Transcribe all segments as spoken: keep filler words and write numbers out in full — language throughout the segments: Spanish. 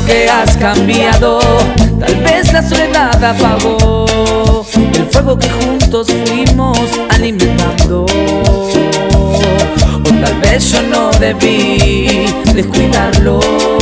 que has cambiado, tal vez la soledad apagó el fuego que juntos fuimos alimentando. O tal vez yo no debí descuidarlo.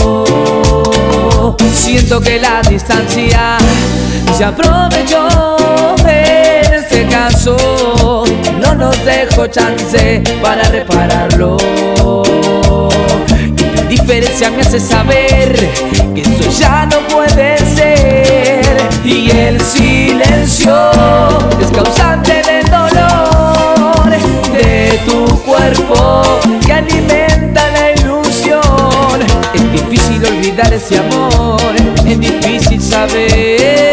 Siento que la distancia se aprovechó en este caso, no nos dejó chance para repararlo. Y tu indiferencia me hace saber que esto ya no puede ser. Y el silencio es causante del dolor de tu cuerpo que alimenta la ilusión. Es difícil olvidar ese amor, es difícil saber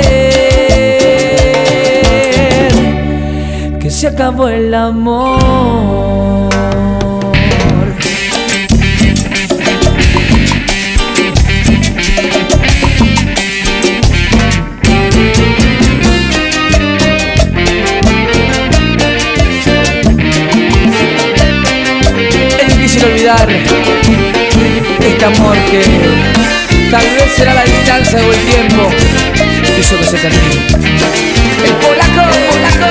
que se acabó el amor. Es difícil olvidar este amor que tal vez será la distancia o el tiempo que hizo que se termine. El polaco, el polaco.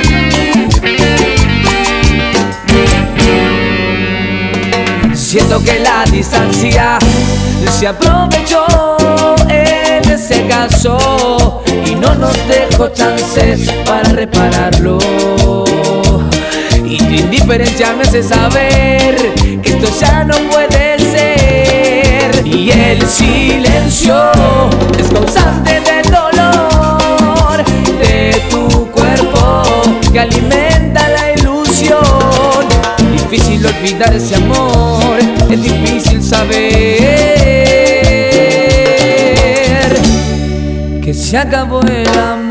Siento que la distancia se aprovechó en ese caso y no nos dejó chance para repararlo. Y tu indiferencia me hace saber que esto ya no puede ser. Y el silencio es causante del dolor de tu cuerpo que alimenta la ilusión. Difícil olvidar ese amor, es difícil saber que se acabó el amor.